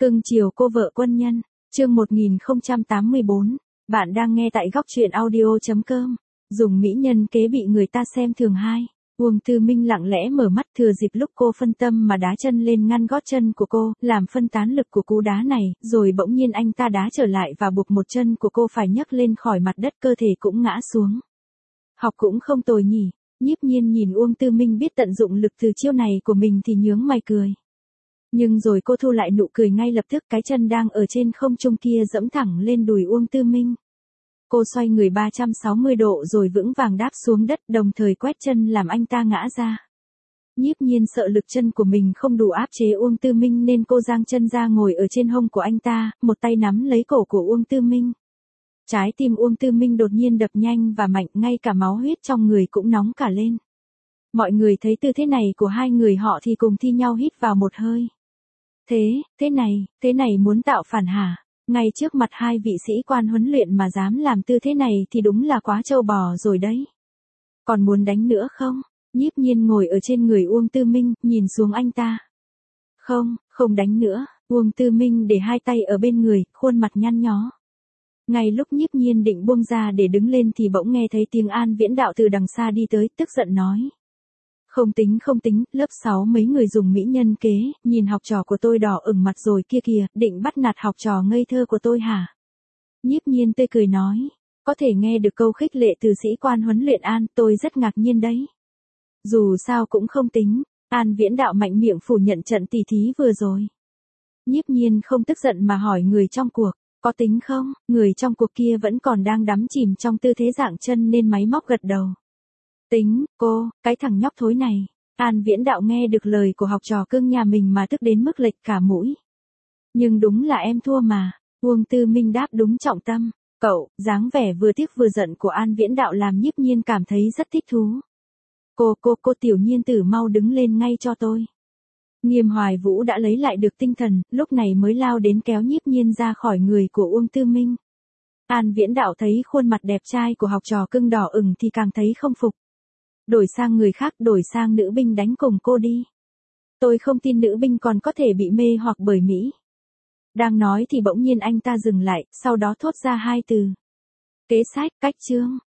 Cưng chiều cô vợ quân nhân, chương 1084, bạn đang nghe tại góc truyện audio.com. Dùng mỹ nhân kế bị người ta xem thường hai. Uông Tư Minh lặng lẽ mở mắt thừa dịp lúc cô phân tâm mà đá chân lên ngăn gót chân của cô, làm phân tán lực của cú đá này, rồi bỗng nhiên anh ta đá trở lại và buộc một chân của cô phải nhấc lên khỏi mặt đất, cơ thể cũng ngã xuống. Học cũng không tồi nhỉ. Nhiếp Nhiên nhìn Uông Tư Minh biết tận dụng lực từ chiêu này của mình thì nhướng mày cười. Nhưng rồi cô thu lại nụ cười ngay lập tức, cái chân đang ở trên không trung kia giẫm thẳng lên đùi Uông Tư Minh. Cô xoay người 360 độ rồi vững vàng đáp xuống đất, đồng thời quét chân làm anh ta ngã ra. Nhiếp Nhiên sợ lực chân của mình không đủ áp chế Uông Tư Minh nên cô giang chân ra ngồi ở trên hông của anh ta, một tay nắm lấy cổ của Uông Tư Minh. Trái tim Uông Tư Minh đột nhiên đập nhanh và mạnh, ngay cả máu huyết trong người cũng nóng cả lên. Mọi người thấy tư thế này của hai người họ thì cùng thi nhau hít vào một hơi. Thế này muốn tạo phản hả? Ngay trước mặt hai vị sĩ quan huấn luyện mà dám làm tư thế này thì đúng là quá trâu bò rồi đấy. Còn muốn đánh nữa không? Nhiếp Nhiên ngồi ở trên người Uông Tư Minh, nhìn xuống anh ta. Không đánh nữa. Uông Tư Minh để hai tay ở bên người, khuôn mặt nhăn nhó. Ngay lúc Nhiếp Nhiên định buông ra để đứng lên thì bỗng nghe thấy tiếng An Viễn Đạo từ đằng xa đi tới, tức giận nói. Không tính, lớp 6 mấy người dùng mỹ nhân kế, nhìn học trò của tôi đỏ ửng mặt rồi kia kìa, định bắt nạt học trò ngây thơ của tôi hả? Nhiếp Nhiên tươi cười nói, có thể nghe được câu khích lệ từ sĩ quan huấn luyện An, tôi rất ngạc nhiên đấy. Dù sao cũng không tính, An Viễn Đạo mạnh miệng phủ nhận trận tỉ thí vừa rồi. Nhiếp Nhiên không tức giận mà hỏi người trong cuộc, có tính không? Người trong cuộc kia vẫn còn đang đắm chìm trong tư thế dạng chân nên máy móc gật đầu. Tính, cô, cái thằng nhóc thối này. An Viễn Đạo nghe được lời của học trò cưng nhà mình mà tức đến mức lệch cả mũi. Nhưng đúng là em thua mà. Uông Tư Minh đáp đúng trọng tâm. Cậu, dáng vẻ vừa tiếc vừa giận của An Viễn Đạo làm Nhiếp Nhiên cảm thấy rất thích thú. Cô tiểu Nhiên tử mau đứng lên ngay cho tôi. Nghiêm Hoài Vũ đã lấy lại được tinh thần, lúc này mới lao đến kéo Nhiếp Nhiên ra khỏi người của Uông Tư Minh. An Viễn Đạo thấy khuôn mặt đẹp trai của học trò cưng đỏ ửng thì càng thấy không phục. Đổi sang người khác, đổi sang nữ binh đánh cùng cô đi. Tôi không tin nữ binh còn có thể bị mê hoặc bởi Mỹ. Đang nói thì bỗng nhiên anh ta dừng lại, sau đó thốt ra hai từ. Kế sách, cách chương.